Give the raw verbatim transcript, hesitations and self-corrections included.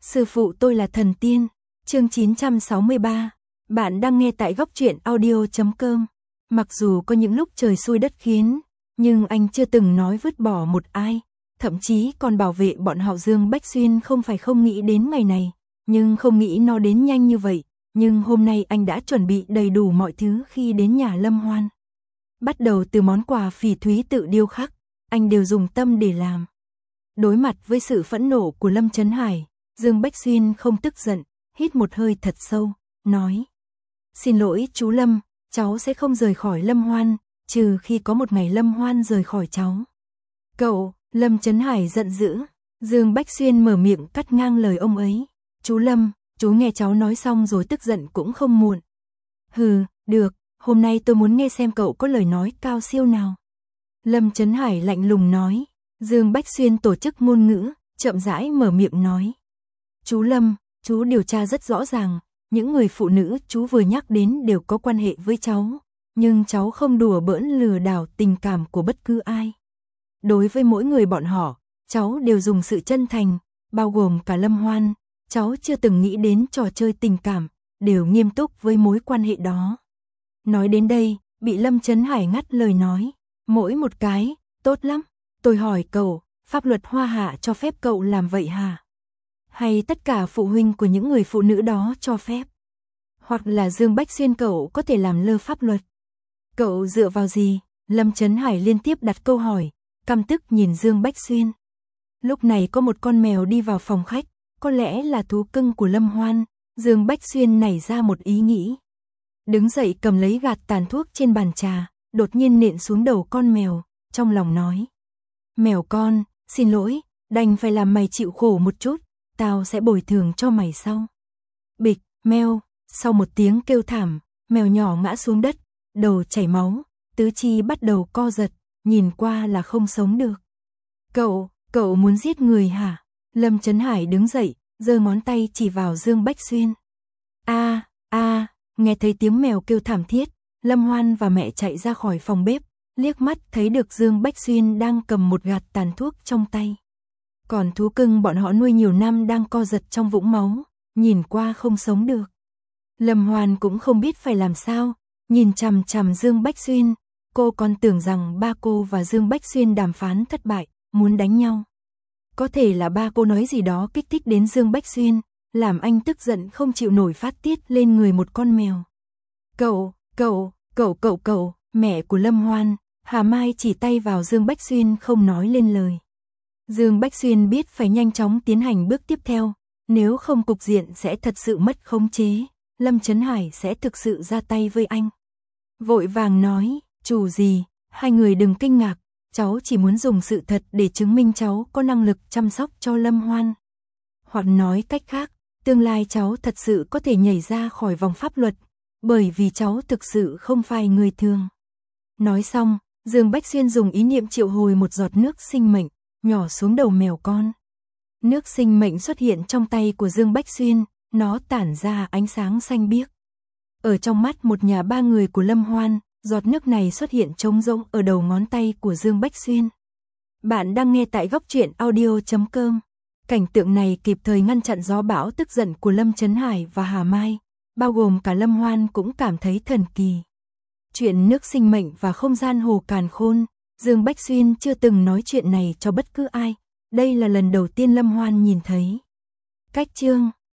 Sư phụ tôi là thần tiên. Chương chín trăm sáu mươi ba. Bạn đang nghe tại góc truyện audio chấm com. Mặc dù có những lúc trời xui đất khiến, nhưng anh chưa từng nói vứt bỏ một ai, thậm chí còn bảo vệ bọn họ. Dương Bách Xuyên không phải không nghĩ đến ngày này, nhưng không nghĩ nó đến nhanh như vậy. Nhưng hôm nay anh đã chuẩn bị đầy đủ mọi thứ khi đến nhà Lâm Hoan. Bắt đầu từ món quà phỉ thúy tự điêu khắc, anh đều dùng tâm để làm. Đối mặt với sự phẫn nộ của Lâm Chấn Hải, Dương Bách Xuyên không tức giận, hít một hơi thật sâu, nói: "Xin lỗi chú Lâm, cháu sẽ không rời khỏi Lâm Hoan, trừ khi có một ngày Lâm Hoan rời khỏi cháu." "Cậu!" Lâm Chấn Hải giận dữ. Dương Bách Xuyên mở miệng cắt ngang lời ông ấy: "Chú Lâm, chú nghe cháu nói xong rồi tức giận cũng không muộn." "Hừ, được, hôm nay tôi muốn nghe xem cậu có lời nói cao siêu nào." Lâm Chấn Hải lạnh lùng nói. Dương Bách Xuyên tổ chức ngôn ngữ, chậm rãi mở miệng nói: "Chú Lâm, chú điều tra rất rõ ràng, những người phụ nữ chú vừa nhắc đến đều có quan hệ với cháu, nhưng cháu không đùa bỡn lừa đảo tình cảm của bất cứ ai. Đối với mỗi người bọn họ, cháu đều dùng sự chân thành, bao gồm cả Lâm Hoan, cháu chưa từng nghĩ đến trò chơi tình cảm, đều nghiêm túc với mối quan hệ đó." Nói đến đây, bị Lâm Chấn Hải ngắt lời nói: "Mỗi một cái, tốt lắm. Tôi hỏi cậu, pháp luật Hoa Hạ cho phép cậu làm vậy hả? Hay tất cả phụ huynh của những người phụ nữ đó cho phép? Hoặc là Dương Bách Xuyên cậu có thể làm lơ pháp luật? Cậu dựa vào gì?" Lâm Chấn Hải liên tiếp đặt câu hỏi, căm tức nhìn Dương Bách Xuyên. Lúc này có một con mèo đi vào phòng khách, có lẽ là thú cưng của Lâm Hoan. Dương Bách Xuyên nảy ra một ý nghĩ. Đứng dậy cầm lấy gạt tàn thuốc trên bàn trà, đột nhiên nện xuống đầu con mèo, trong lòng nói: "Mèo con, xin lỗi, đành phải làm mày chịu khổ một chút, tao sẽ bồi thường cho mày sau." Bịch, meo, sau một tiếng kêu thảm, mèo nhỏ ngã xuống đất, đầu chảy máu, tứ chi bắt đầu co giật, nhìn qua là không sống được. "Cậu, cậu muốn giết người hả?" Lâm Chấn Hải đứng dậy, giơ ngón tay chỉ vào Dương Bách Xuyên. A, a, nghe thấy tiếng mèo kêu thảm thiết, Lâm Hoan và mẹ chạy ra khỏi phòng bếp, liếc mắt thấy được Dương Bách Xuyên đang cầm một gạt tàn thuốc trong tay. Còn thú cưng bọn họ nuôi nhiều năm đang co giật trong vũng máu, nhìn qua không sống được. Lâm Hoan cũng không biết phải làm sao, nhìn chằm chằm Dương Bách Xuyên, cô còn tưởng rằng ba cô và Dương Bách Xuyên đàm phán thất bại, muốn đánh nhau. Có thể là ba cô nói gì đó kích thích đến Dương Bách Xuyên, làm anh tức giận không chịu nổi phát tiết lên người một con mèo. "Cậu, cậu, cậu cậu cậu." Mẹ của Lâm Hoan, Hà Mai chỉ tay vào Dương Bách Xuyên không nói lên lời. Dương Bách Xuyên biết phải nhanh chóng tiến hành bước tiếp theo, nếu không cục diện sẽ thật sự mất khống chế, Lâm Chấn Hải sẽ thực sự ra tay với anh. Vội vàng nói: "Chủ gì, hai người đừng kinh ngạc, cháu chỉ muốn dùng sự thật để chứng minh cháu có năng lực chăm sóc cho Lâm Hoan. Hoặc nói cách khác, tương lai cháu thật sự có thể nhảy ra khỏi vòng pháp luật, bởi vì cháu thực sự không phải người thường." Nói xong, Dương Bách Xuyên dùng ý niệm triệu hồi một giọt nước sinh mệnh, nhỏ xuống đầu mèo con. Nước sinh mệnh xuất hiện trong tay của Dương Bách Xuyên, nó tản ra ánh sáng xanh biếc. Ở trong mắt một nhà ba người của Lâm Hoan, giọt nước này xuất hiện trống rỗng ở đầu ngón tay của Dương Bách Xuyên. Bạn đang nghe tại góc truyện audio chấm com. Cảnh tượng này kịp thời ngăn chặn gió bão tức giận của Lâm Chấn Hải và Hà Mai, bao gồm cả Lâm Hoan cũng cảm thấy thần kỳ. Chuyện nước sinh mệnh và không gian hồ càn khôn, Dương Bách Xuyên chưa từng nói chuyện này cho bất cứ ai, đây là lần đầu tiên Lâm Hoan nhìn thấy. Cách chương